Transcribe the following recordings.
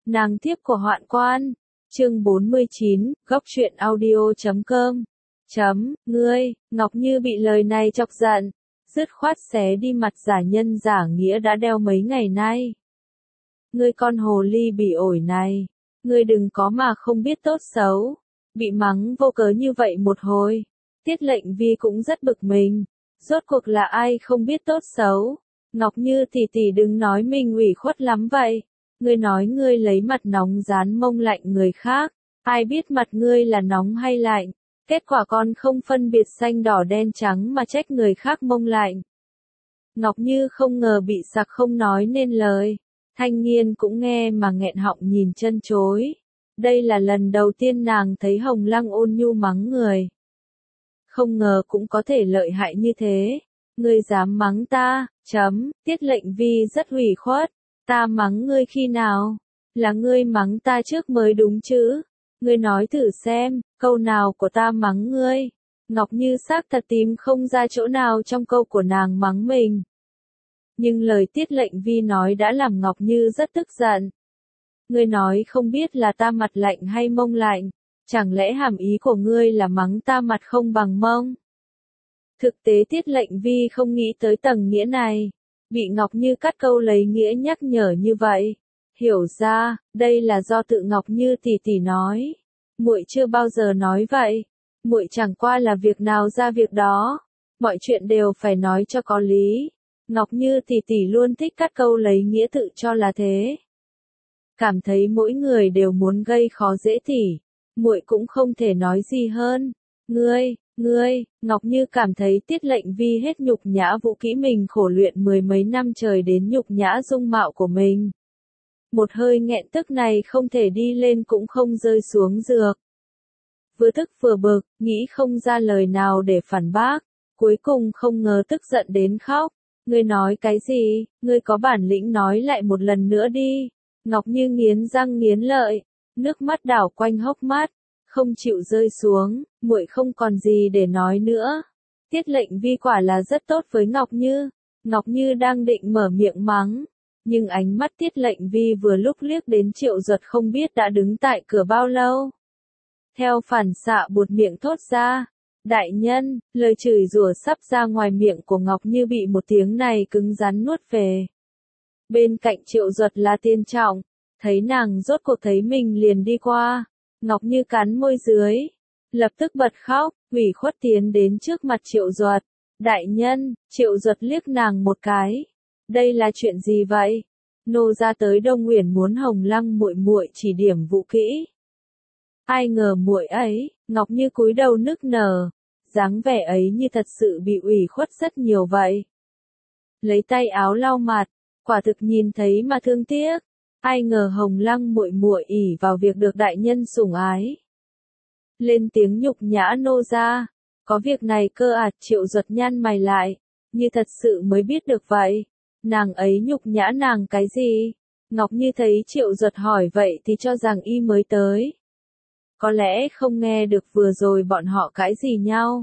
Nàng thiếp của Hoạn Quan. Chương 49, góc truyện audio.com. Ngươi, Ngọc Như bị lời này chọc giận, dứt khoát xé đi mặt giả nhân giả nghĩa đã đeo mấy ngày nay. Ngươi con hồ ly bị ổi này, ngươi đừng có mà không biết tốt xấu, bị mắng vô cớ như vậy một hồi. Tiết Lệnh Vi cũng rất bực mình, rốt cuộc là ai không biết tốt xấu. Ngọc Như tỷ đừng nói mình ủy khuất lắm vậy. Ngươi nói ngươi lấy mặt nóng dán mông lạnh người khác, ai biết mặt ngươi là nóng hay lạnh, kết quả con không phân biệt xanh đỏ đen trắng mà trách người khác mông lạnh. Ngọc Như không ngờ bị sặc không nói nên lời, Thanh Nghiên cũng nghe mà nghẹn họng nhìn chân chối. Đây là lần đầu tiên nàng thấy Hồng Lăng ôn nhu mắng người. Không ngờ cũng có thể lợi hại như thế. Ngươi dám mắng ta, Tiết Lệnh Vi rất ủy khuất. Ta mắng ngươi khi nào? Là ngươi mắng ta trước mới đúng chứ? Ngươi nói thử xem, câu nào của ta mắng ngươi? Ngọc Như xác thật tìm không ra chỗ nào trong câu của nàng mắng mình. Nhưng lời Tiết Lệnh Vi nói đã làm Ngọc Như rất tức giận. Ngươi nói không biết là ta mặt lạnh hay mông lạnh, chẳng lẽ hàm ý của ngươi là mắng ta mặt không bằng mông? Thực tế Tiết Lệnh Vi không nghĩ tới tầng nghĩa này. Bị Ngọc Như cắt câu lấy nghĩa nhắc nhở như vậy, hiểu ra, đây là do tự Ngọc Như tỷ nói. Muội chưa bao giờ nói vậy, muội chẳng qua là việc nào ra việc đó, mọi chuyện đều phải nói cho có lý. Ngọc Như tỷ luôn thích cắt câu lấy nghĩa tự cho là thế. Cảm thấy mỗi người đều muốn gây khó dễ tỷ, muội cũng không thể nói gì hơn. Ngươi, Ngọc Như cảm thấy Tiết Lệnh Vi hết nhục nhã vũ kỹ mình khổ luyện mười mấy năm trời đến nhục nhã dung mạo của mình. Một hơi nghẹn tức này không thể đi lên cũng không rơi xuống dược. Vừa tức vừa bực, nghĩ không ra lời nào để phản bác, cuối cùng không ngờ tức giận đến khóc. Ngươi nói cái gì, ngươi có bản lĩnh nói lại một lần nữa đi. Ngọc Như nghiến răng nghiến lợi, nước mắt đảo quanh hốc mắt. Không chịu rơi xuống, muội không còn gì để nói nữa. Tiết Lệnh Vi quả là rất tốt với Ngọc Như. Ngọc Như đang định mở miệng mắng, nhưng ánh mắt Tiết Lệnh Vi vừa lúc liếc đến Triệu Duật không biết đã đứng tại cửa bao lâu. Theo phản xạ buột miệng thốt ra, đại nhân, lời chửi rủa sắp ra ngoài miệng của Ngọc Như bị một tiếng này cứng rắn nuốt về. Bên cạnh Triệu Duật là Tiên Trọng, thấy nàng rốt cuộc thấy mình liền đi qua. Ngọc Như cắn môi dưới, lập tức bật khóc, ủy khuất tiến đến trước mặt Triệu Duật. Đại nhân, Triệu Duật liếc nàng một cái. Đây là chuyện gì vậy? Nô ra tới Đông Uyển muốn Hồng Lăng muội chỉ điểm vũ kỹ. Ai ngờ muội ấy, Ngọc Như cúi đầu nức nở, dáng vẻ ấy như thật sự bị ủy khuất rất nhiều vậy. Lấy tay áo lau mặt, quả thực nhìn thấy mà thương tiếc. Ai ngờ Hồng Lăng muội ỷ vào việc được đại nhân sủng ái. Lên tiếng nhục nhã nô ra, có việc này cơ à? Triệu Duật nhăn mày lại, như thật sự mới biết được vậy. Nàng ấy nhục nhã nàng cái gì? Ngọc Như thấy Triệu Duật hỏi vậy thì cho rằng y mới tới. Có lẽ không nghe được vừa rồi bọn họ cãi gì nhau.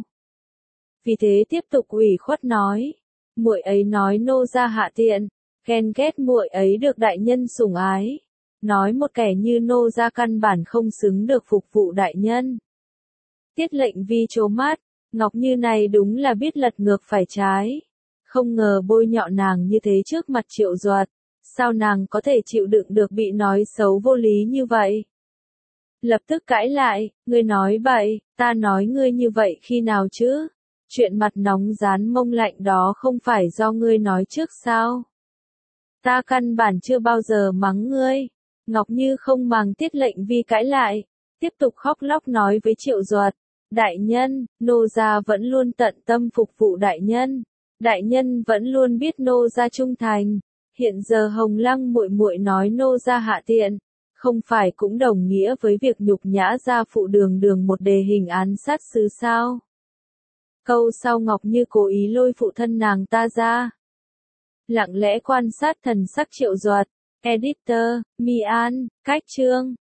Vì thế tiếp tục ủy khuất nói, muội ấy nói nô ra hạ tiện. Ghen ghét muội ấy được đại nhân sủng ái, nói một kẻ như nô gia căn bản không xứng được phục vụ đại nhân. Tiết Lệnh Vi trố mắt, Ngọc Như này đúng là biết lật ngược phải trái, không ngờ bôi nhọ nàng như thế trước mặt Triệu Duật, sao nàng có thể chịu đựng được bị nói xấu vô lý như vậy? Lập tức cãi lại, ngươi nói bậy, ta nói ngươi như vậy khi nào chứ? Chuyện mặt nóng dán mông lạnh đó không phải do ngươi nói trước sao? Ta căn bản chưa bao giờ mắng ngươi. Ngọc Như không màng Tiết Lệnh Vi cãi lại, tiếp tục khóc lóc nói với Triệu Duật. Đại nhân, nô gia vẫn luôn tận tâm phục vụ đại nhân. Đại nhân vẫn luôn biết nô gia trung thành. Hiện giờ Hồng Lăng muội nói nô gia hạ tiện, không phải cũng đồng nghĩa với việc nhục nhã gia phụ đường một đề hình án sát sứ sao? Câu sau Ngọc Như cố ý lôi phụ thân nàng ta ra. Lặng lẽ quan sát thần sắc Triệu Duật. Editor, Mi An, cách chương.